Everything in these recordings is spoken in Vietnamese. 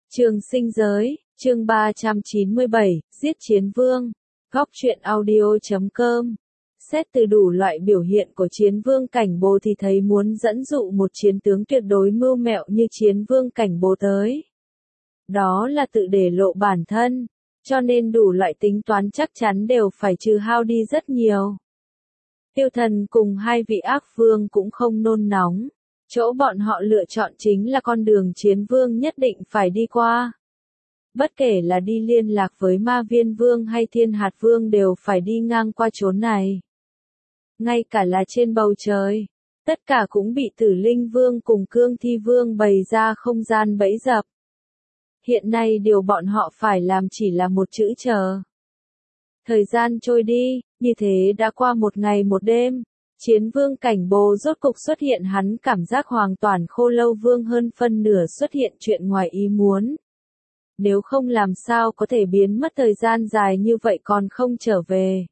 Trường sinh giới, chương 397, giết chiến vương. Góc truyện audio.com. Xét từ đủ loại biểu hiện của chiến vương cảnh bồ thì thấy muốn dẫn dụ một chiến tướng tuyệt đối mưu mẹo như chiến vương cảnh bồ tới. Đó là tự để lộ bản thân, cho nên đủ loại tính toán chắc chắn đều phải trừ hao đi rất nhiều. Tiêu Thần cùng hai vị ác vương cũng không nôn nóng. Chỗ bọn họ lựa chọn chính là con đường chiến vương nhất định phải đi qua. Bất kể là đi liên lạc với Ma Viên Vương hay Thiên Hạt Vương đều phải đi ngang qua chốn này. Ngay cả là trên bầu trời, tất cả cũng bị Tử Linh Vương cùng Cương Thi Vương bày ra không gian bẫy dập. Hiện nay điều bọn họ phải làm chỉ là một chữ chờ. Thời gian trôi đi, như thế đã qua một ngày một đêm. Chiến vương cảnh bồ rốt cục xuất hiện, hắn cảm giác hoàn toàn Khô Lâu Vương hơn phân nửa xuất hiện chuyện ngoài ý muốn. Nếu không làm sao có thể biến mất thời gian dài như vậy còn không trở về.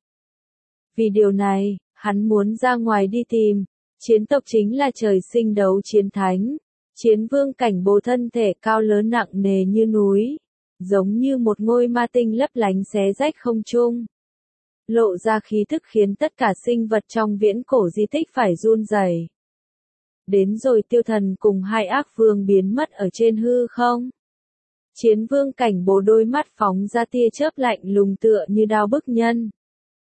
Vì điều này, hắn muốn ra ngoài đi tìm. Chiến tộc chính là trời sinh đấu chiến thánh. Chiến vương cảnh bồ thân thể cao lớn nặng nề như núi. Giống như một ngôi ma tinh lấp lánh xé rách không trung. Lộ ra khí thức khiến tất cả sinh vật trong viễn cổ di tích phải run rẩy. Đến rồi Tiêu Thần cùng hai ác vương biến mất ở trên hư không. Chiến vương cảnh bồ đôi mắt phóng ra tia chớp lạnh lùng tựa như đao bức nhân.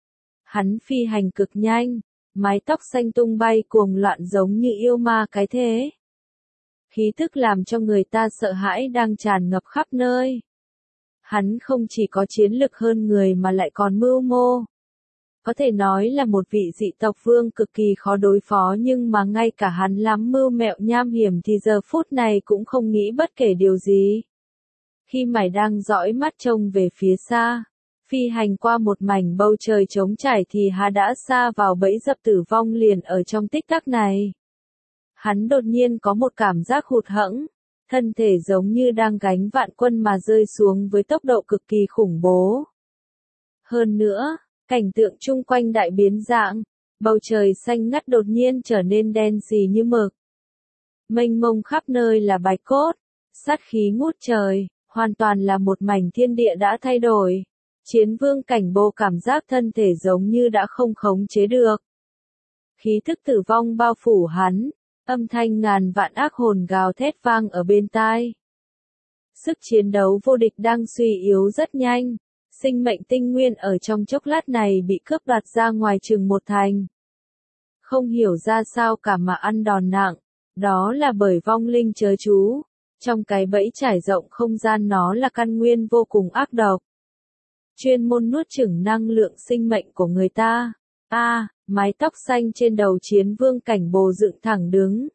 Hắn phi hành cực nhanh, mái tóc xanh tung bay cuồng loạn giống như yêu ma cái thế. Khí thức làm cho người ta sợ hãi đang tràn ngập khắp nơi. Hắn không chỉ có chiến lực hơn người mà lại còn mưu mô. Có thể nói là một vị dị tộc vương cực kỳ khó đối phó, nhưng mà ngay cả hắn lắm mưu mẹo nham hiểm thì giờ phút này cũng không nghĩ bất kể điều gì. Khi mày đang dõi mắt trông về phía xa, phi hành qua một mảnh bầu trời trống trải thì hắn đã sa vào bẫy dập tử vong liền ở trong tích tắc này. Hắn đột nhiên có một cảm giác hụt hẫng, thân thể giống như đang gánh vạn quân mà rơi xuống với tốc độ cực kỳ khủng bố. Hơn nữa, cảnh tượng chung quanh đại biến dạng, bầu trời xanh ngắt đột nhiên trở nên đen sì như mực. Mênh mông khắp nơi là bạch cốt, sát khí ngút trời, hoàn toàn là một mảnh thiên địa đã thay đổi. Chiến vương cảnh bồ cảm giác thân thể giống như đã không khống chế được. Khí thức tử vong bao phủ hắn, âm thanh ngàn vạn ác hồn gào thét vang ở bên tai. Sức chiến đấu vô địch đang suy yếu rất nhanh. Sinh mệnh tinh nguyên ở trong chốc lát này bị cướp đoạt ra ngoài chừng một thành. Không hiểu ra sao cả mà ăn đòn nặng, đó là bởi vong linh chớ chú. Trong cái bẫy trải rộng không gian nó là căn nguyên vô cùng ác độc. Chuyên môn nuốt chửng năng lượng sinh mệnh của người ta. Mái tóc xanh trên đầu chiến vương cảnh bồ dựng thẳng đứng.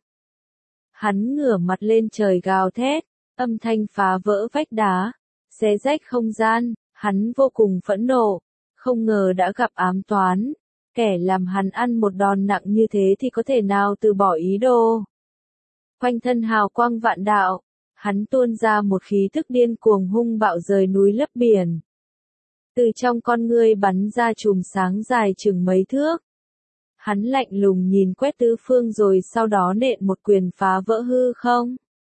Hắn ngửa mặt lên trời gào thét, âm thanh phá vỡ vách đá, xé rách không gian. Hắn vô cùng phẫn nộ, không ngờ đã gặp ám toán. Kẻ làm hắn ăn một đòn nặng như thế thì có thể nào từ bỏ ý đồ. Quanh thân hào quang vạn đạo, hắn tuôn ra một khí thức điên cuồng hung bạo rời núi lấp biển. Từ trong con ngươi bắn ra chùm sáng dài chừng mấy thước. Hắn lạnh lùng nhìn quét tứ phương rồi sau đó nện một quyền phá vỡ hư không.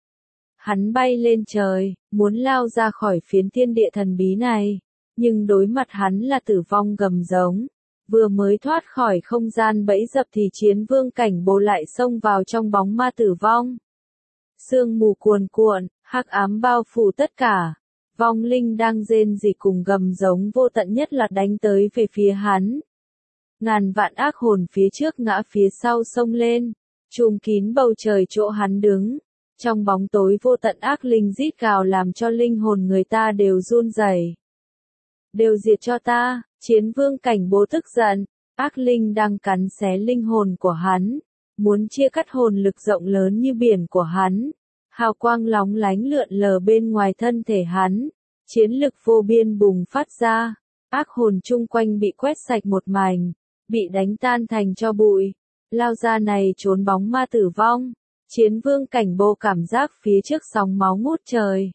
Hắn bay lên trời, muốn lao ra khỏi phiến thiên địa thần bí này, nhưng đối mặt hắn là tử vong gầm giống. Vừa mới thoát khỏi không gian bẫy dập thì chiến vương cảnh bồ lại xông vào trong bóng ma tử vong. Sương mù cuồn cuộn, hắc ám bao phủ tất cả. Vong linh đang rên rỉ cùng gầm giống vô tận nhất là đánh tới về phía hắn. Ngàn vạn ác hồn phía trước ngã phía sau xông lên, trùm kín bầu trời chỗ hắn đứng. Trong bóng tối vô tận ác linh rít gào làm cho linh hồn người ta đều run rẩy. Đều diệt cho ta, chiến vương cảnh bố tức giận, ác linh đang cắn xé linh hồn của hắn, muốn chia cắt hồn lực rộng lớn như biển của hắn. Hào quang lóng lánh lượn lờ bên ngoài thân thể hắn, chiến lực vô biên bùng phát ra, ác hồn chung quanh bị quét sạch một mảnh, bị đánh tan thành tro bụi, lao ra này trốn bóng ma tử vong. Chiến vương cảnh bồ cảm giác phía trước sóng máu ngút trời.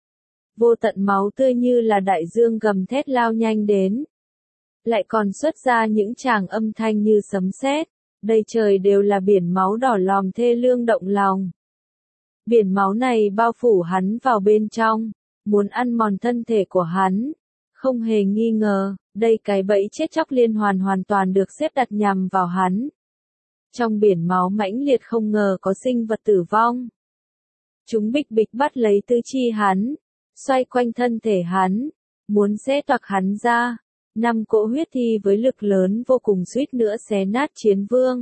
Vô tận máu tươi như là đại dương gầm thét lao nhanh đến. Lại còn xuất ra những tràng âm thanh như sấm sét, đầy trời đều là biển máu đỏ lòm thê lương động lòng. Biển máu này bao phủ hắn vào bên trong, muốn ăn mòn thân thể của hắn. Không hề nghi ngờ, đây cái bẫy chết chóc liên hoàn toàn được xếp đặt nhằm vào hắn. Trong biển máu mãnh liệt không ngờ có sinh vật tử vong. Chúng bịch bịch bắt lấy tứ chi hắn, xoay quanh thân thể hắn, muốn xé toạc hắn ra. 5 cỗ huyết thi với lực lớn vô cùng suýt nữa xé nát Chiến Vương.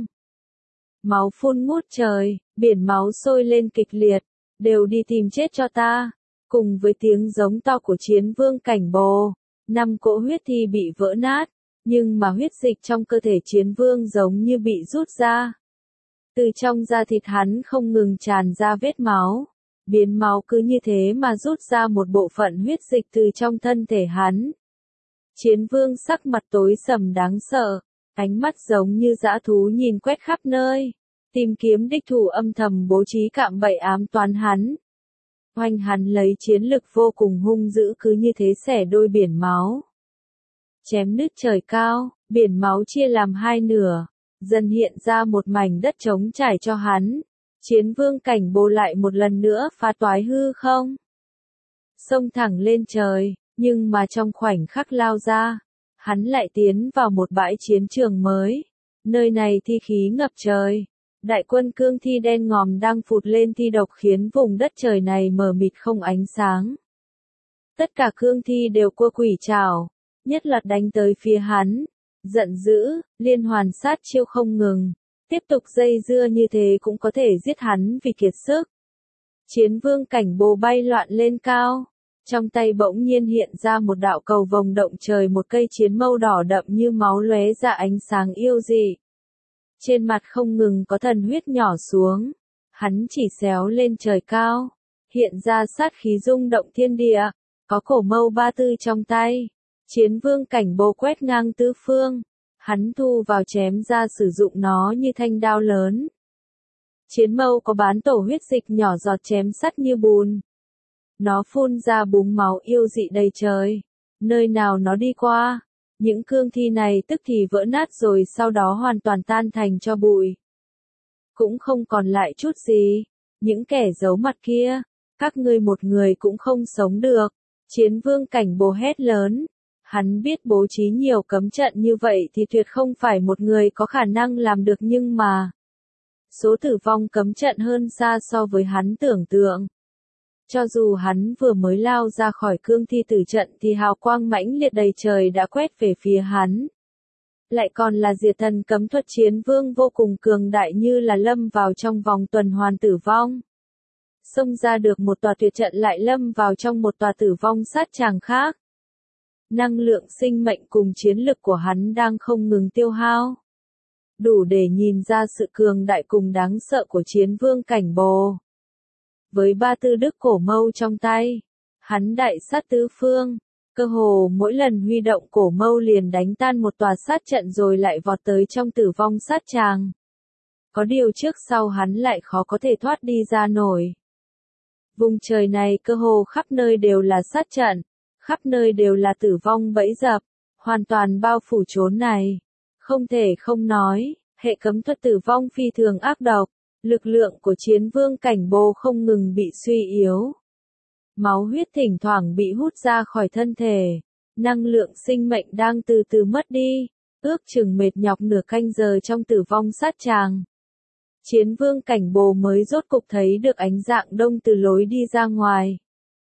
Máu phun ngút trời, biển máu sôi lên kịch liệt, đều đi tìm chết cho ta. Cùng với tiếng giống to của Chiến Vương Cảnh Bồ, 5 cỗ huyết thi bị vỡ nát, nhưng mà huyết dịch trong cơ thể Chiến Vương giống như bị rút ra. Từ trong da thịt hắn không ngừng tràn ra vết máu, biến máu cứ như thế mà rút ra một bộ phận huyết dịch từ trong thân thể hắn. Chiến Vương sắc mặt tối sầm đáng sợ, ánh mắt giống như dã thú nhìn quét khắp nơi, tìm kiếm địch thủ âm thầm bố trí cạm bẫy ám toán hắn. Oanh hắn lấy chiến lực vô cùng hung dữ cứ như thế xẻ đôi biển máu. Chém nứt trời cao, biển máu chia làm hai nửa, dần hiện ra một mảnh đất trống trải cho hắn. Chiến Vương Cảnh Bồ lại một lần nữa phá toái hư không. Xông thẳng lên trời, nhưng mà trong khoảnh khắc lao ra, hắn lại tiến vào một bãi chiến trường mới. Nơi này thi khí ngập trời. Đại quân cương thi đen ngòm đang phụt lên thi độc khiến vùng đất trời này mờ mịt không ánh sáng. Tất cả cương thi đều cua quỷ trảo, nhất là đánh tới phía hắn. Giận dữ, liên hoàn sát chiêu không ngừng. Tiếp tục dây dưa như thế cũng có thể giết hắn vì kiệt sức. Chiến Vương Cảnh Bồ bay loạn lên cao. Trong tay bỗng nhiên hiện ra một đạo cầu vồng động trời, một cây chiến mâu đỏ đậm như máu lóe ra ánh sáng yêu dị. Trên mặt không ngừng có thần huyết nhỏ xuống. Hắn chỉ xéo lên trời cao. Hiện ra sát khí rung động thiên địa. Có cổ mâu ba tư trong tay. Chiến Vương Cảnh Bồ quét ngang tứ phương. Hắn thu vào chém ra sử dụng nó như thanh đao lớn. Chiến mâu có bán tổ huyết dịch nhỏ giọt chém sắt như bùn. Nó phun ra búng máu yêu dị đầy trời. Nơi nào nó đi qua, những cương thi này tức thì vỡ nát rồi sau đó hoàn toàn tan thành tro bụi. Cũng không còn lại chút gì. Những kẻ giấu mặt kia, các ngươi một người cũng không sống được. Chiến Vương Cảnh Bồ hét lớn. Hắn biết bố trí nhiều cấm trận như vậy thì tuyệt không phải một người có khả năng làm được, nhưng mà số tử vong cấm trận hơn xa so với hắn tưởng tượng. Cho dù hắn vừa mới lao ra khỏi cương thi tử trận thì hào quang mãnh liệt đầy trời đã quét về phía hắn. Lại còn là diệt thần cấm thuật, Chiến Vương vô cùng cường đại như là lâm vào trong vòng tuần hoàn tử vong. Xông ra được một tòa tuyệt trận lại lâm vào trong một tòa tử vong sát tràng khác. Năng lượng sinh mệnh cùng chiến lực của hắn đang không ngừng tiêu hao. Đủ để nhìn ra sự cường đại cùng đáng sợ của Chiến Vương Cảnh Bồ. Với ba tư đức cổ mâu trong tay, hắn đại sát tứ phương, cơ hồ mỗi lần huy động cổ mâu liền đánh tan một tòa sát trận rồi lại vọt tới trong tử vong sát tràng. Có điều trước sau hắn lại khó có thể thoát đi ra nổi. Vùng trời này cơ hồ khắp nơi đều là sát trận, khắp nơi đều là tử vong bẫy dập, hoàn toàn bao phủ chốn này. Không thể không nói, hệ cấm thuật tử vong phi thường ác độc. Lực lượng của Chiến Vương Cảnh Bồ không ngừng bị suy yếu. Máu huyết thỉnh thoảng bị hút ra khỏi thân thể. Năng lượng sinh mệnh đang từ từ mất đi. Ước chừng mệt nhọc nửa canh giờ trong tử vong sát tràng. Chiến Vương Cảnh Bồ mới rốt cục thấy được ánh dạng đông từ lối đi ra ngoài.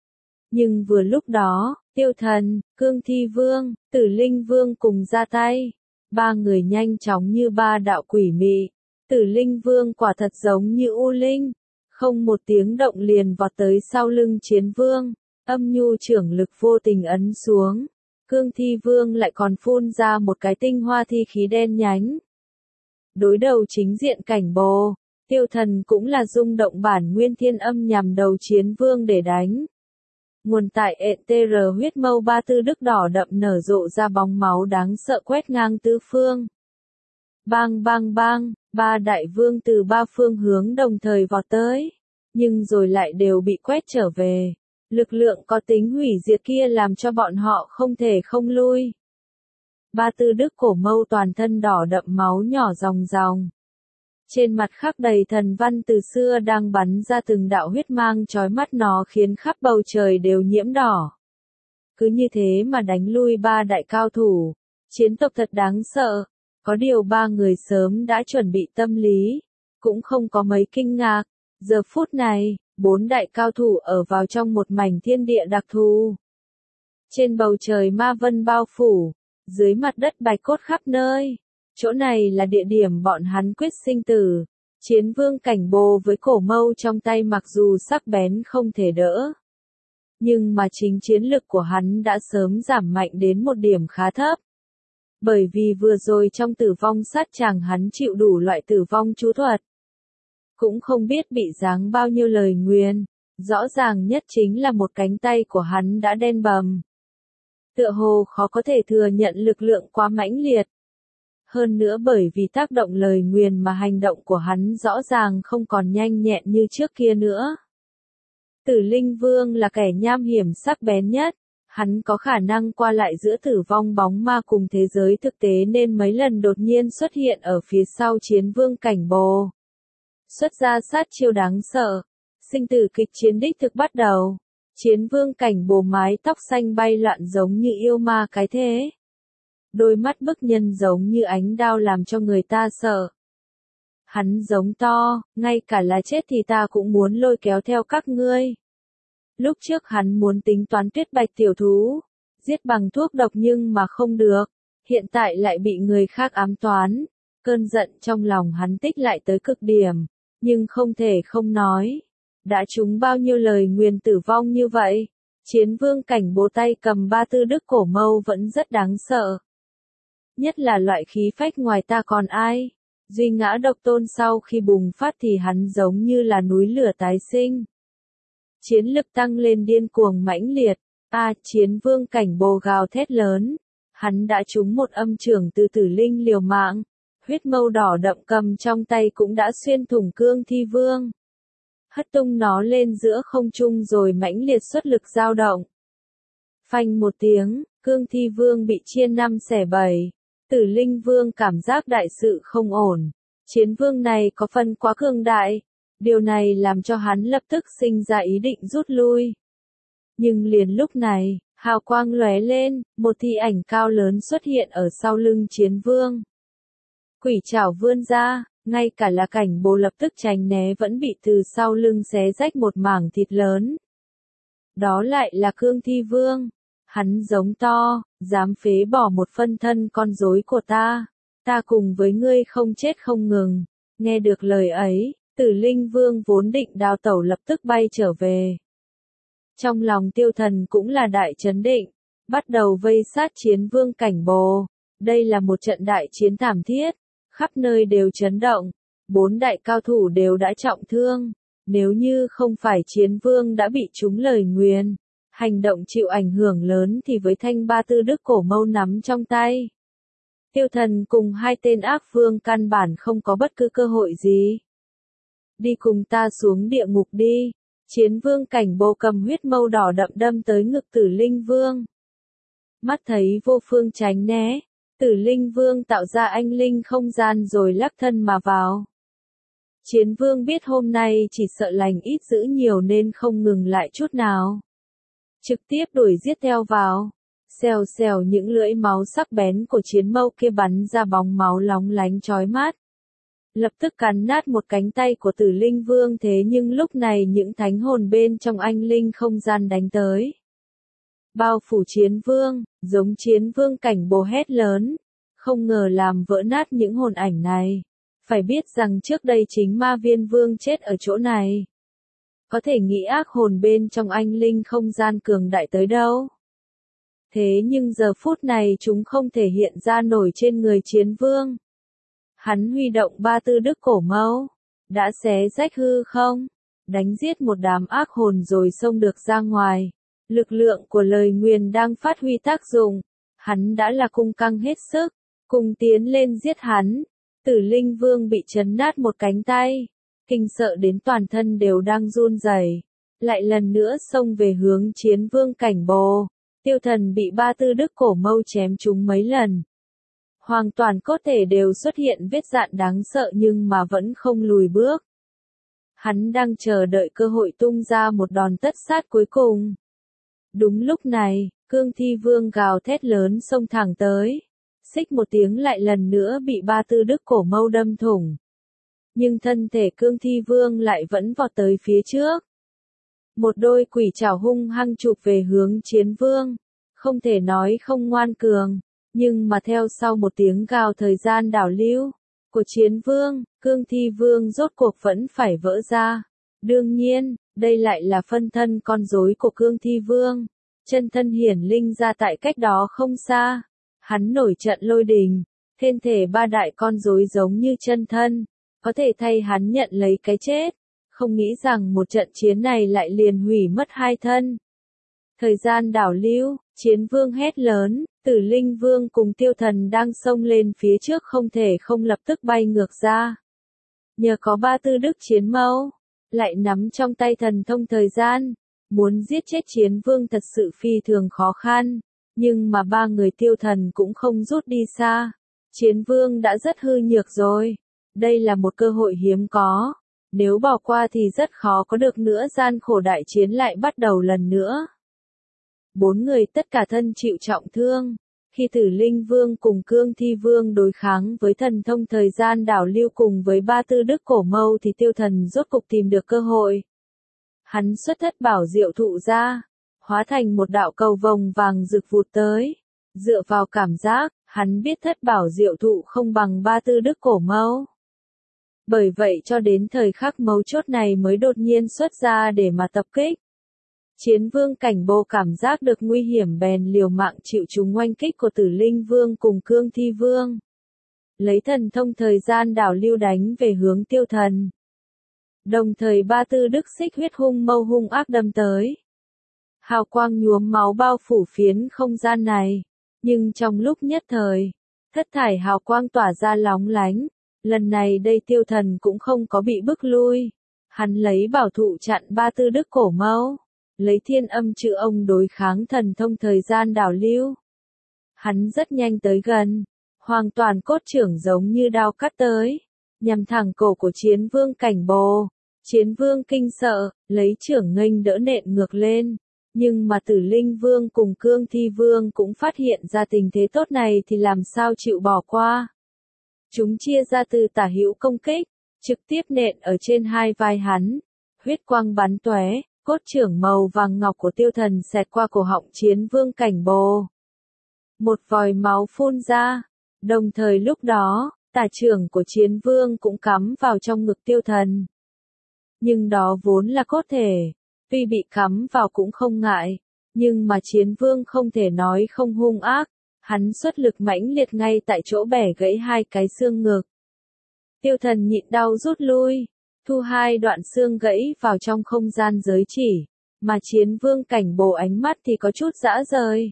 Nhưng vừa lúc đó, Tiêu Thần, Cương Thi Vương, Tử Linh Vương cùng ra tay. Ba người nhanh chóng như ba đạo quỷ mị. Tử Linh Vương quả thật giống như U Linh, không một tiếng động liền vọt tới sau lưng Chiến Vương, âm nhu trưởng lực vô tình ấn xuống. Cương Thi Vương lại còn phun ra một cái tinh hoa thi khí đen nhánh. Đối đầu chính diện Cảnh Bồ, Tiêu Thần cũng là rung động bản nguyên thiên âm nhằm đầu Chiến Vương để đánh. Nguồn tại ETR huyết mâu ba tư đức đỏ đậm nở rộ ra bóng máu đáng sợ quét ngang tứ phương. Bang bang bang, ba đại vương từ ba phương hướng đồng thời vọt tới, nhưng rồi lại đều bị quét trở về. Lực lượng có tính hủy diệt kia làm cho bọn họ không thể không lui. Ba tư đức cổ mâu toàn thân đỏ đậm máu nhỏ ròng ròng. Trên mặt khắc đầy thần văn từ xưa đang bắn ra từng đạo huyết mang chói mắt, nó khiến khắp bầu trời đều nhiễm đỏ. Cứ như thế mà đánh lui 3 đại cao thủ. Chiến tộc thật đáng sợ. Có điều 3 người sớm đã chuẩn bị tâm lý, cũng không có mấy kinh ngạc. Giờ phút này, 4 đại cao thủ ở vào trong một mảnh thiên địa đặc thù. Trên bầu trời ma vân bao phủ, dưới mặt đất bạch cốt khắp nơi. Chỗ này là địa điểm bọn hắn quyết sinh tử. Chiến vương Cảnh Bồ với cổ mâu trong tay mặc dù sắc bén không thể đỡ, nhưng mà chính chiến lực của hắn đã sớm giảm mạnh đến một điểm khá thấp. Bởi vì vừa rồi trong tử vong sát tràng hắn chịu đủ loại tử vong chú thuật. Cũng không biết bị giáng bao nhiêu lời nguyền, rõ ràng nhất chính là một cánh tay của hắn đã đen bầm. Tựa hồ khó có thể thừa nhận lực lượng quá mãnh liệt. Hơn nữa bởi vì tác động lời nguyền mà hành động của hắn rõ ràng không còn nhanh nhẹn như trước kia nữa. Tử Linh Vương là kẻ nham hiểm sắc bén nhất, hắn có khả năng qua lại giữa tử vong bóng ma cùng thế giới thực tế nên mấy lần đột nhiên xuất hiện ở phía sau chiến vương Cảnh Bồ. Xuất ra sát chiêu đáng sợ, sinh tử kịch chiến đích thực bắt đầu. Chiến vương Cảnh Bồ mái tóc xanh bay loạn giống như yêu ma cái thế. Đôi mắt bức nhân giống như ánh đao làm cho người ta sợ. Hắn giống to, ngay cả là chết thì ta cũng muốn lôi kéo theo các ngươi. Lúc trước hắn muốn tính toán Tuyết Bạch tiểu thú, giết bằng thuốc độc nhưng mà không được, hiện tại lại bị người khác ám toán. Cơn giận trong lòng hắn tích lại tới cực điểm, nhưng không thể không nói. Đã trúng bao nhiêu lời nguyền tử vong như vậy, chiến vương Cảnh Bồ tay cầm 3 tư đức cổ mâu vẫn rất đáng sợ. Nhất là loại khí phách ngoài ta còn ai. Duy ngã độc tôn sau khi bùng phát thì hắn giống như là núi lửa tái sinh. Chiến lực tăng lên điên cuồng mãnh liệt. Chiến vương Cảnh Bồ gào thét lớn. Hắn đã trúng một âm chưởng từ Tử Linh liều mạng. Huyết mâu đỏ đậm cầm trong tay cũng đã xuyên thủng Cương Thi Vương. Hất tung nó lên giữa không trung rồi mãnh liệt xuất lực dao động. Phanh một tiếng, Cương Thi Vương bị chia 5 xẻ 7. Tử Linh Vương cảm giác đại sự không ổn. Chiến vương này có phần quá cường đại. Điều này làm cho hắn lập tức sinh ra ý định rút lui. Nhưng liền lúc này, hào quang lóe lên, một thi ảnh cao lớn xuất hiện ở sau lưng chiến vương. Quỷ trảo vươn ra, ngay cả là Cảnh Bồ lập tức tránh né vẫn bị từ sau lưng xé rách một mảng thịt lớn. Đó lại là Cương Thi Vương. Hắn giống to, dám phế bỏ một phân thân con rối của ta. Ta cùng với ngươi không chết không ngừng. Nghe được lời ấy, Tử Linh Vương vốn định đào tẩu lập tức bay trở về. Trong lòng Tiêu Thần cũng là đại chấn định, bắt đầu vây sát chiến vương Cảnh Bồ. Đây là một trận đại chiến thảm thiết, khắp nơi đều chấn động, 4 đại cao thủ đều đã trọng thương. Nếu như không phải chiến vương đã bị trúng lời nguyền, hành động chịu ảnh hưởng lớn thì với thanh 3 tư đức cổ mâu nắm trong tay, Tiêu Thần cùng 2 tên ác vương căn bản không có bất cứ cơ hội gì. Đi cùng ta xuống địa ngục đi. Chiến vương Cảnh Bồ cầm huyết mâu đỏ đậm đâm tới ngực Tử Linh Vương. Mắt thấy vô phương tránh né, Tử Linh Vương tạo ra anh linh không gian rồi lắc thân mà vào. Chiến vương biết hôm nay chỉ sợ lành ít dữ nhiều nên không ngừng lại chút nào. Trực tiếp đuổi giết theo vào. Xèo xèo những lưỡi máu sắc bén của chiến mâu kia bắn ra bóng máu lóng lánh chói mắt. Lập tức cắn nát một cánh tay của Tử Linh Vương, thế nhưng lúc này những thánh hồn bên trong anh linh không gian đánh tới. Bao phủ chiến vương, giống chiến vương Cảnh Bồ hét lớn. Không ngờ làm vỡ nát những hồn ảnh này. Phải biết rằng trước đây chính Ma Viên Vương chết ở chỗ này. Có thể nghĩ ác hồn bên trong anh linh không gian cường đại tới đâu. Thế nhưng giờ phút này chúng không thể hiện ra nổi trên người chiến vương. Hắn huy động 3 tư đức cổ mâu, đã xé rách hư không, đánh giết một đám ác hồn rồi xông được ra ngoài. Lực lượng của lời nguyền đang phát huy tác dụng, hắn đã là cung căng hết sức, cùng tiến lên giết hắn. Tử Linh Vương bị chấn nát một cánh tay, kinh sợ đến toàn thân đều đang run rẩy, lại lần nữa xông về hướng chiến vương Cảnh Bồ. Tiêu Thần bị 3 tư đức cổ mâu chém trúng mấy lần. Hoàn toàn cốt thể đều xuất hiện vết dạn đáng sợ nhưng mà vẫn không lùi bước. Hắn đang chờ đợi cơ hội tung ra một đòn tất sát cuối cùng. Đúng lúc này, Cương Thi Vương gào thét lớn xông thẳng tới. Xích một tiếng lại lần nữa bị Ba Tư Đức cổ mâu đâm thủng. Nhưng thân thể Cương Thi Vương lại vẫn vọt tới phía trước. Một đôi quỷ trảo hung hăng chụp về hướng Chiến Vương. Không thể nói không ngoan cường, nhưng mà theo sau một tiếng gào thời gian đảo lưu của Chiến Vương, Cương Thi Vương rốt cuộc vẫn phải vỡ ra. Đương nhiên, đây lại là phân thân con rối của Cương Thi Vương. Chân thân hiển linh ra tại cách đó không xa. Hắn nổi trận lôi đình, thiên thể ba đại con rối giống như chân thân, có thể thay hắn nhận lấy cái chết. Không nghĩ rằng một trận chiến này lại liền hủy mất hai thân. Thời gian đảo lưu, Chiến Vương hét lớn, Tử Linh Vương cùng Tiêu Thần đang xông lên phía trước không thể không lập tức bay ngược ra. Nhờ có Ba Tư Đức chiến mâu, lại nắm trong tay thần thông thời gian, muốn giết chết Chiến Vương thật sự phi thường khó khăn, nhưng mà ba người Tiêu Thần cũng không rút đi xa. Chiến Vương đã rất hư nhược rồi, đây là một cơ hội hiếm có, nếu bỏ qua thì rất khó có được nữa, gian khổ đại chiến lại bắt đầu lần nữa. Bốn người tất cả thân chịu trọng thương. Khi Tử Linh Vương cùng Cương Thi Vương đối kháng với thần thông thời gian đảo lưu cùng với Ba Tư Đức cổ mâu thì Tiêu Thần rốt cục tìm được cơ hội. Hắn xuất thất bảo diệu thụ ra, hóa thành một đạo cầu vồng vàng rực vụt tới. Dựa vào cảm giác, hắn biết thất bảo diệu thụ không bằng Ba Tư Đức cổ mâu. Bởi vậy cho đến thời khắc mấu chốt này mới đột nhiên xuất ra để mà tập kích. Chiến Vương Cảnh Bồ cảm giác được nguy hiểm bèn liều mạng chịu chúng oanh kích của Tử Linh Vương cùng Cương Thi Vương. Lấy thần thông thời gian đảo lưu đánh về hướng Tiêu Thần. Đồng thời Ba Tư Đức xích huyết hung mâu hung ác đâm tới. Hào quang nhuốm máu bao phủ phiến không gian này. Nhưng trong lúc nhất thời, thất thải hào quang tỏa ra lóng lánh. Lần này đây Tiêu Thần cũng không có bị bức lui. Hắn lấy bảo thụ chặn Ba Tư Đức cổ mâu. Lấy thiên âm chữ ông đối kháng thần thông thời gian đảo lưu. Hắn rất nhanh tới gần, hoàn toàn cốt trưởng giống như đao cắt tới, nhằm thẳng cổ của Chiến Vương Cảnh Bồ. Chiến Vương kinh sợ, lấy trưởng nghênh đỡ nện ngược lên, nhưng mà Tử Linh Vương cùng Cương Thi Vương cũng phát hiện ra tình thế tốt này thì làm sao chịu bỏ qua. Chúng chia ra từ tả hữu công kích, trực tiếp nện ở trên hai vai hắn, huyết quang bắn tóe. Cốt trưởng màu vàng ngọc của Tiêu Thần xẹt qua cổ họng Chiến Vương Cảnh Bồ. Một vòi máu phun ra, đồng thời lúc đó, tả trưởng của Chiến Vương cũng cắm vào trong ngực Tiêu Thần. Nhưng đó vốn là cốt thể, tuy bị cắm vào cũng không ngại, nhưng mà Chiến Vương không thể nói không hung ác, hắn xuất lực mãnh liệt ngay tại chỗ bẻ gãy hai cái xương ngực. Tiêu Thần nhịn đau rút lui. Thu hai đoạn xương gãy vào trong không gian giới chỉ, mà Chiến Vương Cảnh Bồ ánh mắt thì có chút rã rời.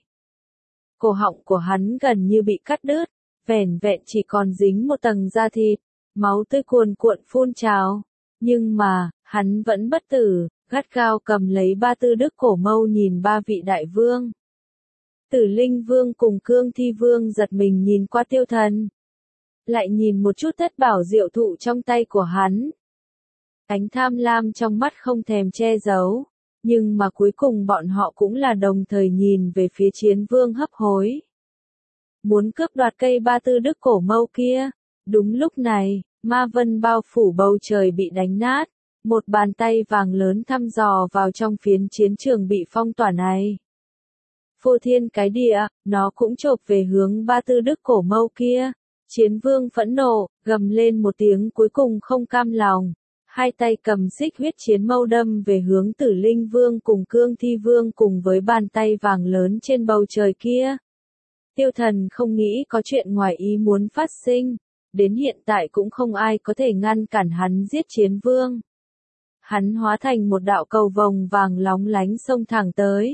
Cổ họng của hắn gần như bị cắt đứt, vẻn vẹn chỉ còn dính một tầng da thịt, máu tươi cuồn cuộn phun trào. Nhưng mà, hắn vẫn bất tử, gắt gao cầm lấy Ba Tư Đức cổ mâu nhìn ba vị đại vương. Tử Linh Vương cùng Cương Thi Vương giật mình nhìn qua Tiêu Thần. Lại nhìn một chút thất bảo diệu thụ trong tay của hắn. Ánh tham lam trong mắt không thèm che giấu, nhưng mà cuối cùng bọn họ cũng là đồng thời nhìn về phía Chiến Vương hấp hối. Muốn cướp đoạt cây Ba Tư Đức cổ mâu kia. Đúng lúc này, ma vân bao phủ bầu trời bị đánh nát, một bàn tay vàng lớn thăm dò vào trong phiến chiến trường bị phong tỏa này. Phô thiên cái địa, nó cũng chộp về hướng Ba Tư Đức cổ mâu kia. Chiến Vương phẫn nộ, gầm lên một tiếng cuối cùng không cam lòng. Hai tay cầm xích huyết chiến mâu đâm về hướng Tử Linh Vương cùng Cương Thi Vương cùng với bàn tay vàng lớn trên bầu trời kia. Tiêu Thần không nghĩ có chuyện ngoài ý muốn phát sinh, đến hiện tại cũng không ai có thể ngăn cản hắn giết Chiến Vương. Hắn hóa thành một đạo cầu vồng vàng lóng lánh xông thẳng tới.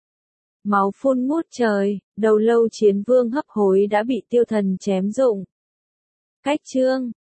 Máu phun ngút trời, đầu lâu Chiến Vương hấp hối đã bị Tiêu Thần chém rụng. Cách chương